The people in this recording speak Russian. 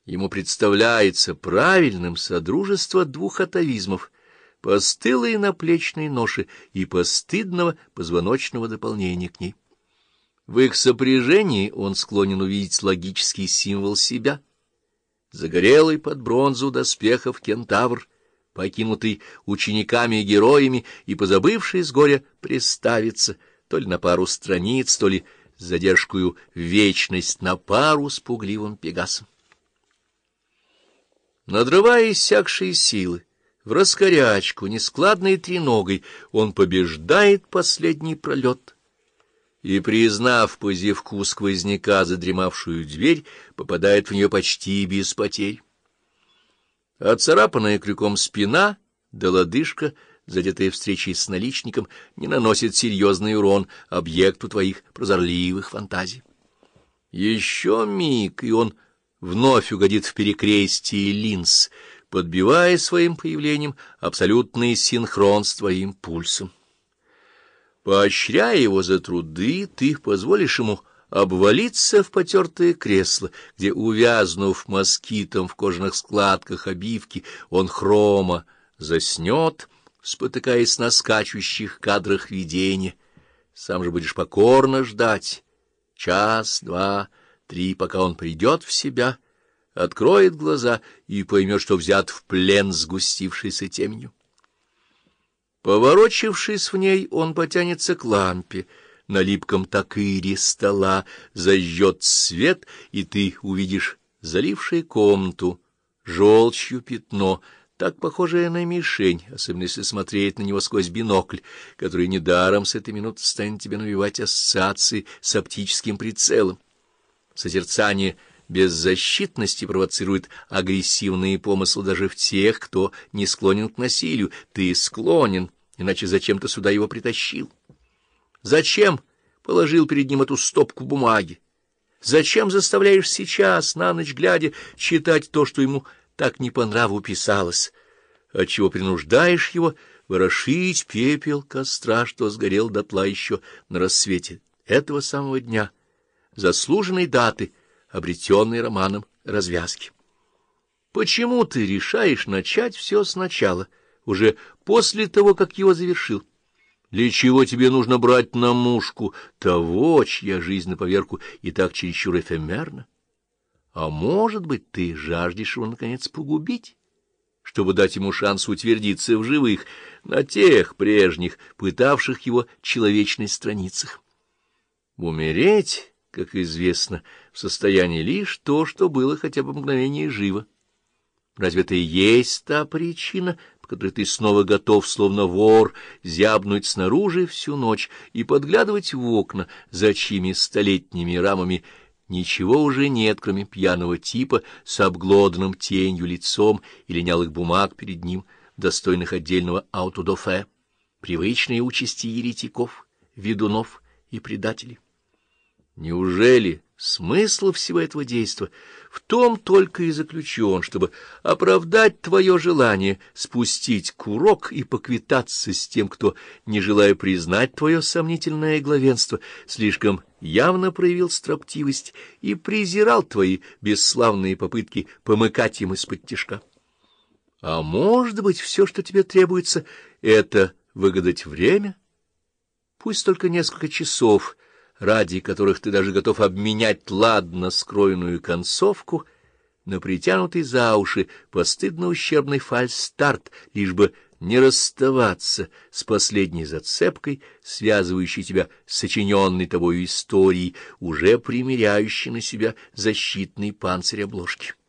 Ему представляется правильным содружество двух атавизмов — постылой наплечной ноши и постыдного позвоночного дополнения к ней. В их сопряжении он склонен увидеть логический символ себя. Загорелый под бронзу доспехов кентавр, покинутый учениками и героями и позабывший с горя приставиться то ли на пару страниц, то ли с задержкою вечность на пару с пугливым пегасом. Надрывая иссякшие силы, в раскорячку, нескладной треногой, он побеждает последний пролет и, признав по зевку сквозняка задремавшую дверь, попадает в нее почти без потерь. Отцарапанная крюком спина да лодыжка, задетая встречей с наличником, не наносит серьезный урон объекту твоих прозорливых фантазий. Еще миг, и он вновь угодит в перекрестие линз, подбивая своим появлением абсолютный синхрон с твоим пульсом. Поощряя его за труды, ты позволишь ему обвалиться в потертое кресло, где, увязнув москитом в кожаных складках обивки, он хрома заснет, спотыкаясь на скачущих кадрах видения. Сам же будешь покорно ждать час, два, три, пока он придет в себя, откроет глаза и поймет, что взят в плен сгустившейся теменью. Поворочившись в ней, он потянется к лампе, на липком такыре стола зажжет свет, и ты увидишь залившее комнату желчью пятно, так похожее на мишень, особенно если смотреть на него сквозь бинокль, который недаром с этой минуты станет тебе навевать ассоциации с оптическим прицелом. Созерцание беззащитности провоцирует агрессивные помыслы даже в тех, кто не склонен к насилию. Ты склонен, иначе зачем ты сюда его притащил? Зачем положил перед ним эту стопку бумаги? Зачем заставляешь сейчас, на ночь глядя, читать то, что ему так не по нраву писалось? Отчего принуждаешь его ворошить пепел костра, что сгорел дотла еще на рассвете этого самого дня, заслуженной даты, обретенной романом развязки? Почему ты решаешь начать все сначала, уже после того, как его завершил? Для чего тебе нужно брать на мушку того, чья жизнь на поверку и так чересчур эфемерна? А может быть, ты жаждешь его, наконец, погубить, чтобы дать ему шанс утвердиться в живых, на тех прежних, пытавших его человечных страницах? Умереть, как известно, в состоянии лишь то, что было хотя бы мгновение живо. Разве это и есть та причина, по которой ты снова готов, словно вор, зябнуть снаружи всю ночь и подглядывать в окна, за чьими столетними рамами ничего уже нет, кроме пьяного типа с обглоданным тенью лицом и линялых бумаг перед ним, достойных отдельного аутодафе, привычные участи еретиков, ведунов и предателей? Неужели смысл всего этого действа в том только и заключен, чтобы оправдать твое желание спустить курок и поквитаться с тем, кто, не желая признать твое сомнительное главенство, слишком явно проявил строптивость и презирал твои бесславные попытки помыкать им из-под тишка? А может быть, все, что тебе требуется, — это выгадать время? Пусть только несколько часов, ради которых ты даже готов обменять ладно скроенную концовку на притянутый за уши постыдно ущербный фальстарт, лишь бы не расставаться с последней зацепкой, связывающей тебя с сочиненной тобою историей, уже примеряющей на себя защитный панцирь обложки.